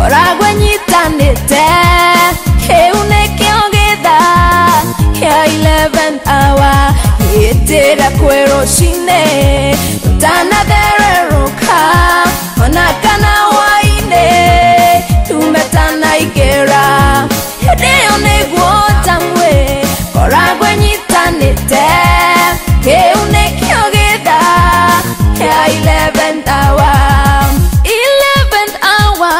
koragwe nyitanite keunekiongetha ya 11th hour yetera kwero shine utanathereruka ona kana waine tumetana igera hedeo negwo tamwe koragwe nyitanite keunekiongetha ya 11th hour 11th hour.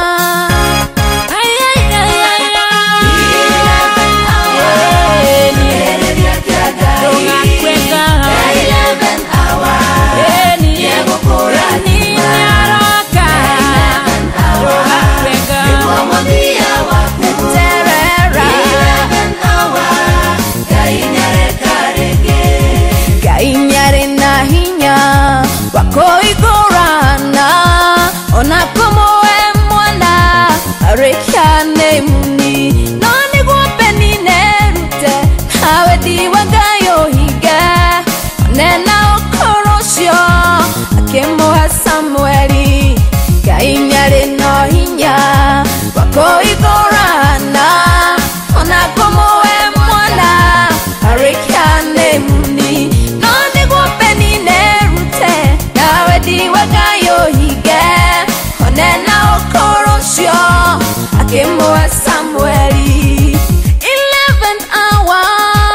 Wakoigorana ona como emwana arekane muni none gwopeni nerute hawe diwagayo higa nena okorosyo akemoha Samueli gainyare no hinya wakoigorana ona como emwana arekane muni none gwopeni nerute diwagayo hige onena okorosyo akemoa Samueli 11th hour.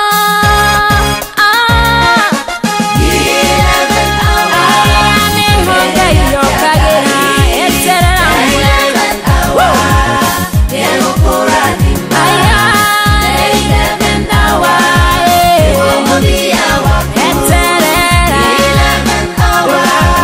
11th hour nehogayo kagera eterera 11th hour yemukurani maya 11th hour omodia wa eterera 11th hour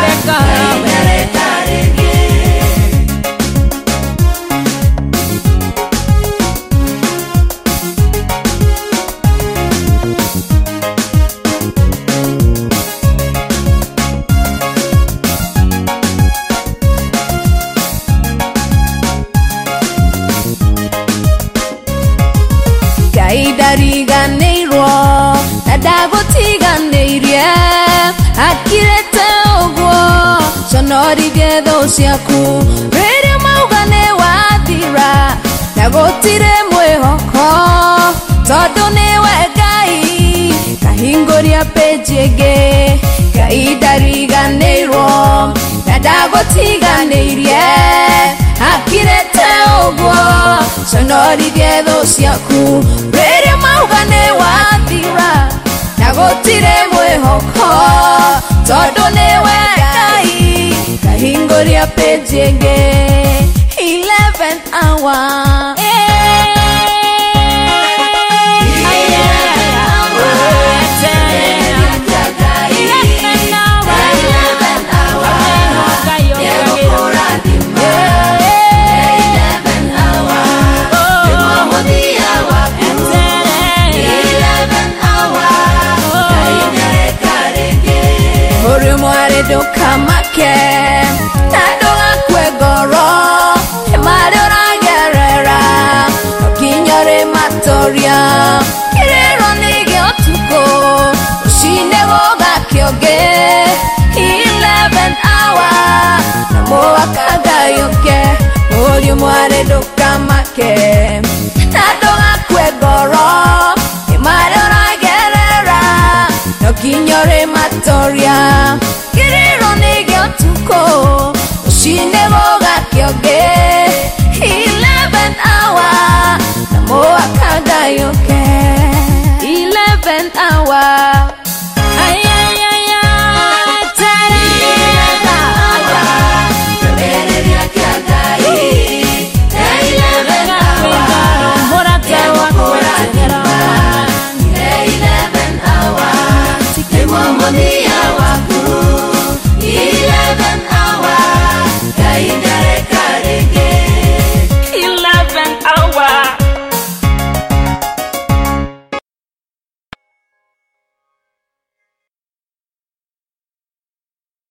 Gaidariganeiro nadagotiganeirie akirete ogwo sonori getho ciaku rĩrĩa maugane wathira nagotire mwĩhoko tondũ nĩwe Ngai kahingũria page ĩngĩ gaidariganeiro nadagotiganeirie akirete ogwo sonori getho ciaku rĩrĩa maugane wathira nagotire mwĩhoko tondũ nĩwe Ngai kahingũria page ĩngĩ 11th hour. Dokamake nadoga kwegoro emarora gerera kinyore matoria kirero nige otuko shine woga kyoge 11th hour namo akagayoke oli mware dokamake